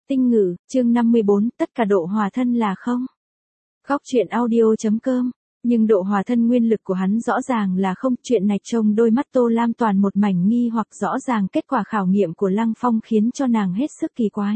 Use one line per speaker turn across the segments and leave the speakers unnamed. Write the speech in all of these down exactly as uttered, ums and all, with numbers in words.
Tinh ngữ, chương năm mươi bốn, tất cả độ hòa thân là không. Góc truyện audio.com. Nhưng độ hòa thân nguyên lực của hắn rõ ràng là không. Chuyện này trong đôi mắt Tô Lam toàn một mảnh nghi hoặc, rõ ràng kết quả khảo nghiệm của Lăng Phong khiến cho nàng hết sức kỳ quái.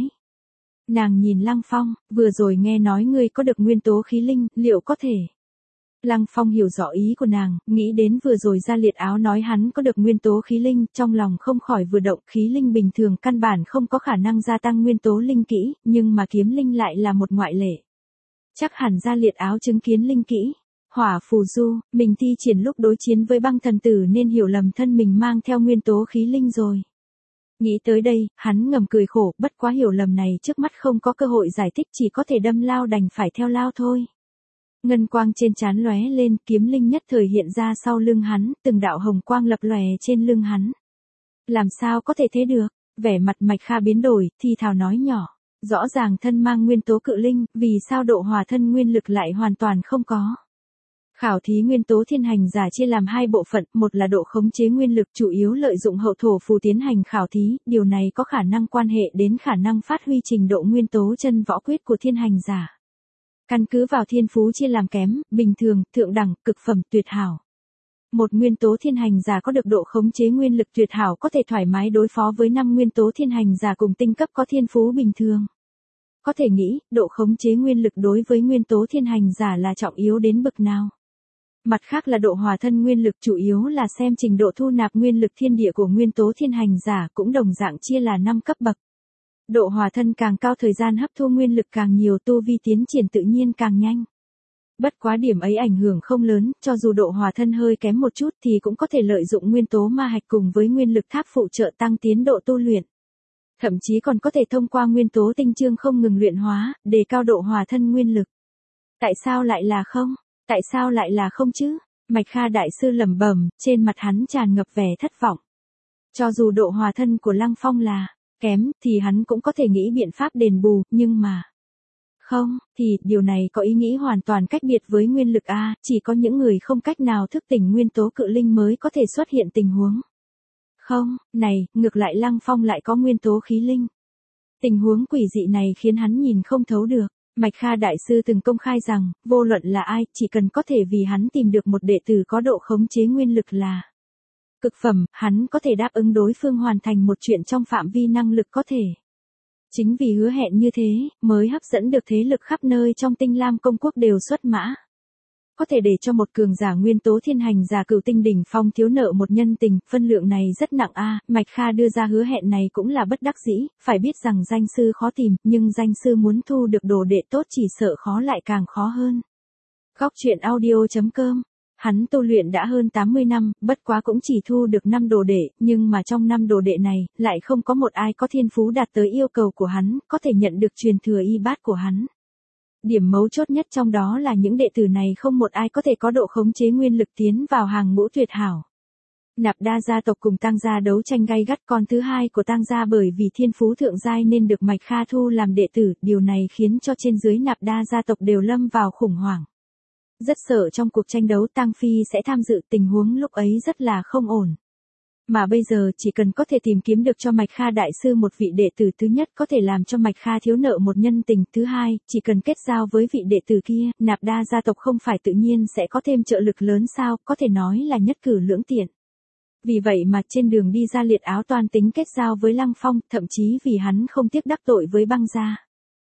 Nàng nhìn Lăng Phong, vừa rồi nghe nói ngươi có được nguyên tố khí linh, liệu có thể? Lăng Phong hiểu rõ ý của nàng, nghĩ đến vừa rồi Gia Liệt Áo nói hắn có được nguyên tố khí linh, trong lòng không khỏi vừa động. Khí linh bình thường căn bản không có khả năng gia tăng nguyên tố linh kỹ, nhưng mà kiếm linh lại là một ngoại lệ. Chắc hẳn Gia Liệt Áo chứng kiến linh kỹ Hỏa Phù Du, mình thi triển lúc đối chiến với băng thần tử nên hiểu lầm thân mình mang theo nguyên tố khí linh rồi. Nghĩ tới đây, hắn ngầm cười khổ, bất quá hiểu lầm này trước mắt không có cơ hội giải thích, chỉ có thể đâm lao đành phải theo lao thôi. Ngân quang trên trán lóe lên, kiếm linh nhất thời hiện ra sau lưng hắn, từng đạo hồng quang lập lòe trên lưng hắn. Làm sao có thể thế được? Vẻ mặt Mạch Kha biến đổi, thì thào nói nhỏ. Rõ ràng thân mang nguyên tố cự linh, vì sao độ hòa thân nguyên lực lại hoàn toàn không có? Khảo thí nguyên tố thiên hành giả chia làm hai bộ phận, một là độ khống chế nguyên lực, chủ yếu lợi dụng hậu thổ phù tiến hành khảo thí, điều này có khả năng quan hệ đến khả năng phát huy trình độ nguyên tố chân võ quyết của thiên hành giả. Căn cứ vào thiên phú chia làm kém, bình thường, thượng đẳng, cực phẩm, tuyệt hảo. Một nguyên tố thiên hành giả có được độ khống chế nguyên lực tuyệt hảo có thể thoải mái đối phó với năm nguyên tố thiên hành giả cùng tinh cấp có thiên phú bình thường. Có thể nghĩ, độ khống chế nguyên lực đối với nguyên tố thiên hành giả là trọng yếu đến bậc nào. Mặt khác là độ hòa thân nguyên lực, chủ yếu là xem trình độ thu nạp nguyên lực thiên địa của nguyên tố thiên hành giả, cũng đồng dạng chia là năm cấp bậc. Độ hòa thân càng cao, thời gian hấp thu nguyên lực càng nhiều, tu vi tiến triển tự nhiên càng nhanh. Bất quá điểm ấy ảnh hưởng không lớn, cho dù độ hòa thân hơi kém một chút thì cũng có thể lợi dụng nguyên tố ma hạch cùng với nguyên lực tháp phụ trợ tăng tiến độ tu luyện. Thậm chí còn có thể thông qua nguyên tố tinh chương không ngừng luyện hóa, đề cao độ hòa thân nguyên lực. Tại sao lại là không? Tại sao lại là không chứ? Mạch Kha đại sư lẩm bẩm, trên mặt hắn tràn ngập vẻ thất vọng. Cho dù độ hòa thân của Lăng Phong là kém, thì hắn cũng có thể nghĩ biện pháp đền bù, nhưng mà không, thì điều này có ý nghĩ hoàn toàn cách biệt với nguyên lực a, chỉ có những người không cách nào thức tỉnh nguyên tố cự linh mới có thể xuất hiện tình huống. Không, này, ngược lại Lăng Phong lại có nguyên tố khí linh. Tình huống quỷ dị này khiến hắn nhìn không thấu được. Mạch Kha đại sư từng công khai rằng, vô luận là ai, chỉ cần có thể vì hắn tìm được một đệ tử có độ khống chế nguyên lực là cực phẩm, hắn có thể đáp ứng đối phương hoàn thành một chuyện trong phạm vi năng lực có thể. Chính vì hứa hẹn như thế, mới hấp dẫn được thế lực khắp nơi trong Tinh Lam công quốc đều xuất mã. Có thể để cho một cường giả nguyên tố thiên hành giả cửu tinh đỉnh phong thiếu nợ một nhân tình, phân lượng này rất nặng a. Mạch Kha đưa ra hứa hẹn này cũng là bất đắc dĩ, phải biết rằng danh sư khó tìm, nhưng danh sư muốn thu được đồ đệ tốt chỉ sợ khó lại càng khó hơn. Góc truyện audio.com. Hắn tu luyện đã hơn tám mươi năm, bất quá cũng chỉ thu được năm đồ đệ, nhưng mà trong năm đồ đệ này, lại không có một ai có thiên phú đạt tới yêu cầu của hắn, có thể nhận được truyền thừa y bát của hắn. Điểm mấu chốt nhất trong đó là những đệ tử này không một ai có thể có độ khống chế nguyên lực tiến vào hàng ngũ tuyệt hảo. Nạp Đa gia tộc cùng Tang gia đấu tranh gay gắt, con thứ hai của Tang gia bởi vì thiên phú thượng giai nên được Mạch Kha thu làm đệ tử, điều này khiến cho trên dưới Nạp Đa gia tộc đều lâm vào khủng hoảng. Rất sợ trong cuộc tranh đấu Tang Phi sẽ tham dự, tình huống lúc ấy rất là không ổn. Mà bây giờ chỉ cần có thể tìm kiếm được cho Mạch Kha đại sư một vị đệ tử, thứ nhất có thể làm cho Mạch Kha thiếu nợ một nhân tình, thứ hai, chỉ cần kết giao với vị đệ tử kia, Nạp Đa gia tộc không phải tự nhiên sẽ có thêm trợ lực lớn sao, có thể nói là nhất cử lưỡng tiện. Vì vậy mà trên đường đi Gia Liệt Áo toàn tính kết giao với Lăng Phong, thậm chí vì hắn không tiếc đắc tội với băng gia.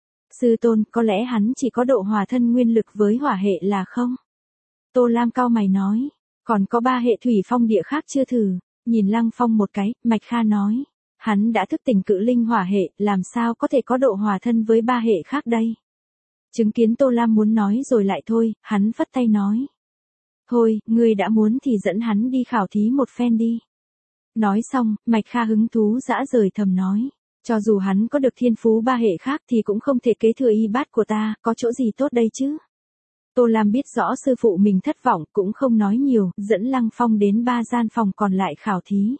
Sư tôn, có lẽ hắn chỉ có độ hòa thân nguyên lực với hỏa hệ là không? Tô Lam cau mày nói, còn có ba hệ thủy phong địa khác chưa thử. Nhìn Lăng Phong một cái, Mạch Kha nói, hắn đã thức tỉnh cự linh hỏa hệ, làm sao có thể có độ hòa thân với ba hệ khác đây? Chứng kiến Tô Lam muốn nói rồi lại thôi, hắn phất tay nói. Thôi, ngươi đã muốn thì dẫn hắn đi khảo thí một phen đi. Nói xong, Mạch Kha hứng thú dã rời thầm nói, cho dù hắn có được thiên phú ba hệ khác thì cũng không thể kế thừa y bát của ta, có chỗ gì tốt đây chứ? Tô Lam biết rõ sư phụ mình thất vọng, cũng không nói nhiều, dẫn Lăng Phong đến ba gian phòng còn lại khảo thí.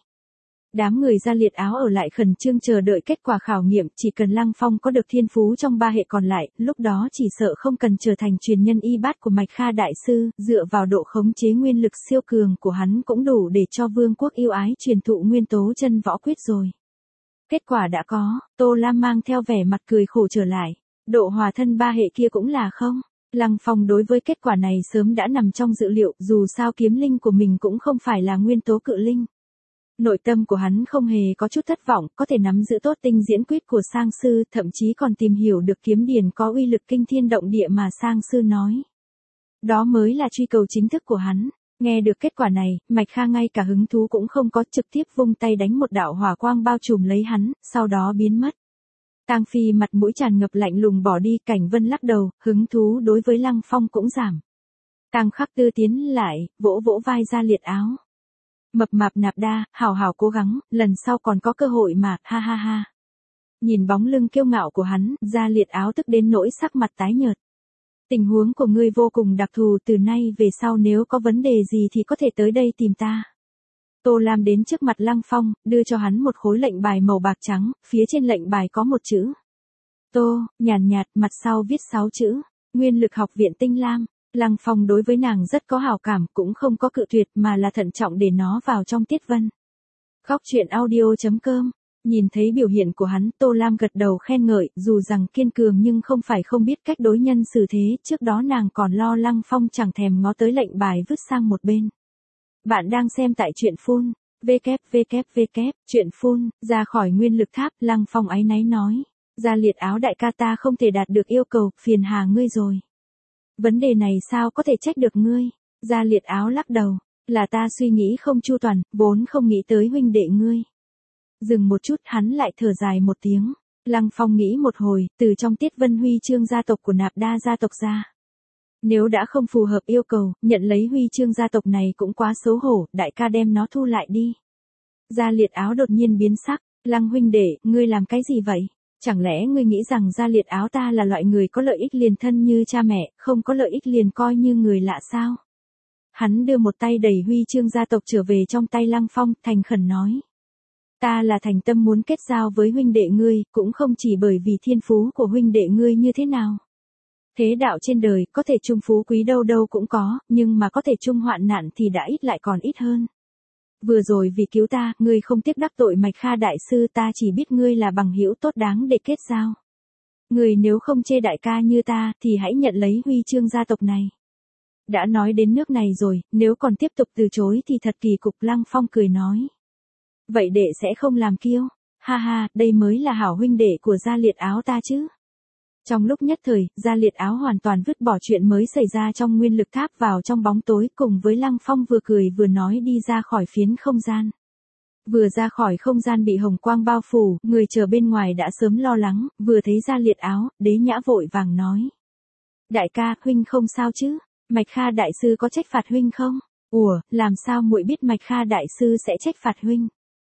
Đám người Gia Liệt Áo ở lại khẩn trương chờ đợi kết quả khảo nghiệm, chỉ cần Lăng Phong có được thiên phú trong ba hệ còn lại, lúc đó chỉ sợ không cần trở thành truyền nhân y bát của Mạch Kha đại sư, dựa vào độ khống chế nguyên lực siêu cường của hắn cũng đủ để cho vương quốc yêu ái truyền thụ nguyên tố chân võ quyết rồi. Kết quả đã có, Tô Lam mang theo vẻ mặt cười khổ trở lại. Độ hòa thân ba hệ kia cũng là không. Lăng Phong đối với kết quả này sớm đã nằm trong dự liệu, dù sao kiếm linh của mình cũng không phải là nguyên tố cự linh. Nội tâm của hắn không hề có chút thất vọng, có thể nắm giữ tốt tinh diễn quyết của Sang Sư, thậm chí còn tìm hiểu được kiếm điển có uy lực kinh thiên động địa mà Sang Sư nói. Đó mới là truy cầu chính thức của hắn. Nghe được kết quả này, Mạch Kha ngay cả hứng thú cũng không có, trực tiếp vung tay đánh một đạo hỏa quang bao trùm lấy hắn, sau đó biến mất. Tang Phi mặt mũi tràn ngập lạnh lùng bỏ đi, Cảnh Vân lắc đầu, hứng thú đối với Lăng Phong cũng giảm. Tang Khắc Tư tiến lại, vỗ vỗ vai Gia Liệt Áo. Mập mạp nạp đa, hảo hảo cố gắng, lần sau còn có cơ hội mà, ha ha ha. Nhìn bóng lưng kiêu ngạo của hắn, Gia Liệt Áo tức đến nỗi sắc mặt tái nhợt. Tình huống của ngươi vô cùng đặc thù, từ nay về sau nếu có vấn đề gì thì có thể tới đây tìm ta. Tô Lam đến trước mặt Lăng Phong, đưa cho hắn một khối lệnh bài màu bạc trắng, phía trên lệnh bài có một chữ. Tô, nhàn nhạt, mặt sau viết sáu chữ. Nguyên lực học viện Tinh Lam. Lăng Phong đối với nàng rất có hảo cảm, cũng không có cự tuyệt mà là thận trọng để nó vào trong tiết vân. Góc truyện audio chấm com. Nhìn thấy biểu hiện của hắn, Tô Lam gật đầu khen ngợi, dù rằng kiên cường nhưng không phải không biết cách đối nhân xử thế, trước đó nàng còn lo Lăng Phong chẳng thèm ngó tới lệnh bài vứt sang một bên. Bạn đang xem tại truyện phun, www, truyện phun, ra khỏi nguyên lực tháp, Lăng Phong áy náy nói. Gia Liệt Áo đại ca, ta không thể đạt được yêu cầu, phiền hà ngươi rồi. Vấn đề này sao có thể trách được ngươi? Gia Liệt Áo lắc đầu, là ta suy nghĩ không chu toàn, vốn không nghĩ tới huynh đệ ngươi. Dừng một chút, hắn lại thở dài một tiếng. Lăng Phong nghĩ một hồi, từ trong tiết vân huy chương gia tộc của Nạp Đa gia tộc ra. Nếu đã không phù hợp yêu cầu, nhận lấy huy chương gia tộc này cũng quá xấu hổ, đại ca đem nó thu lại đi. Gia Liệt Áo đột nhiên biến sắc, Lăng huynh đệ, ngươi làm cái gì vậy? Chẳng lẽ ngươi nghĩ rằng Gia Liệt Áo ta là loại người có lợi ích liền thân như cha mẹ, không có lợi ích liền coi như người lạ sao? Hắn đưa một tay đẩy huy chương gia tộc trở về trong tay Lăng Phong, thành khẩn nói. Ta là thành tâm muốn kết giao với huynh đệ ngươi, cũng không chỉ bởi vì thiên phú của huynh đệ ngươi như thế nào. Thế đạo trên đời, có thể chung phú quý đâu đâu cũng có, nhưng mà có thể chung hoạn nạn thì đã ít lại còn ít hơn. Vừa rồi vì cứu ta, ngươi không tiếc đắc tội Mạch Kha đại sư, ta chỉ biết ngươi là bằng hữu tốt đáng để kết giao. Ngươi nếu không chê đại ca như ta, thì hãy nhận lấy huy chương gia tộc này. Đã nói đến nước này rồi, nếu còn tiếp tục từ chối thì thật kỳ cục. Lăng Phong cười nói. Vậy đệ sẽ không làm kiêu. Ha ha, đây mới là hảo huynh đệ của Gia Liệt Áo ta chứ. Trong lúc nhất thời, Gia Liệt Áo hoàn toàn vứt bỏ chuyện mới xảy ra trong nguyên lực tháp vào trong bóng tối, cùng với Lăng Phong vừa cười vừa nói đi ra khỏi phiến không gian. Vừa ra khỏi không gian bị hồng quang bao phủ, người chờ bên ngoài đã sớm lo lắng, vừa thấy Gia Liệt Áo, Đế Nhã vội vàng nói. Đại ca, huynh không sao chứ? Mạch Kha đại sư có trách phạt huynh không? Ủa, làm sao muội biết Mạch Kha đại sư sẽ trách phạt huynh?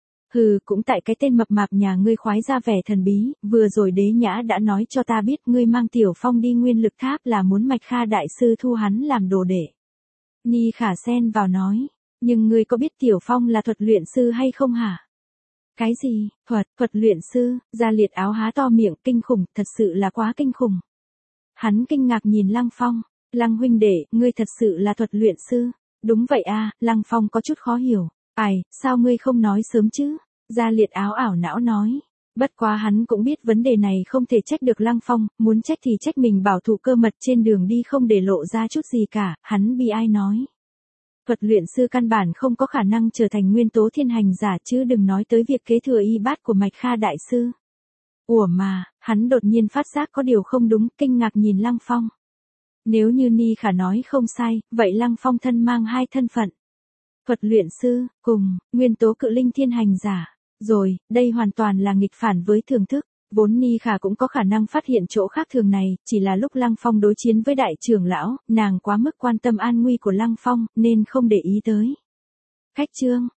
Hừ, cũng tại cái tên mập mạp nhà ngươi khoái ra vẻ thần bí, vừa rồi Đế Nhã đã nói cho ta biết ngươi mang Tiểu Phong đi nguyên lực tháp là muốn Mạch Kha đại sư thu hắn làm đồ đệ. Ni Khả xen vào nói, nhưng ngươi có biết Tiểu Phong là thuật luyện sư hay không hả? Cái gì, thuật, thuật luyện sư? Gia Liệt Áo há to miệng, kinh khủng, thật sự là quá kinh khủng. Hắn kinh ngạc nhìn Lăng Phong, Lăng huynh đệ, ngươi thật sự là thuật luyện sư? Đúng vậy a, Lăng Phong có chút khó hiểu. Ai, sao ngươi không nói sớm chứ? Gia Liệt Áo ảo não nói. Bất quá hắn cũng biết vấn đề này không thể trách được Lăng Phong, muốn trách thì trách mình bảo thủ cơ mật trên đường đi không để lộ ra chút gì cả, hắn bi ai nói. Thuật luyện sư căn bản không có khả năng trở thành nguyên tố thiên hành giả, chứ đừng nói tới việc kế thừa y bát của Mạch Kha đại sư. Ủa mà, hắn đột nhiên phát giác có điều không đúng, kinh ngạc nhìn Lăng Phong. Nếu như Ni Khả nói không sai, vậy Lăng Phong thân mang hai thân phận. Thuật luyện sư, cùng, nguyên tố cự linh thiên hành giả. Rồi, đây hoàn toàn là nghịch phản với thưởng thức. Vốn Ni Khả cũng có khả năng phát hiện chỗ khác thường này, chỉ là lúc Lăng Phong đối chiến với đại trưởng lão, nàng quá mức quan tâm an nguy của Lăng Phong, nên không để ý tới. Khách chương.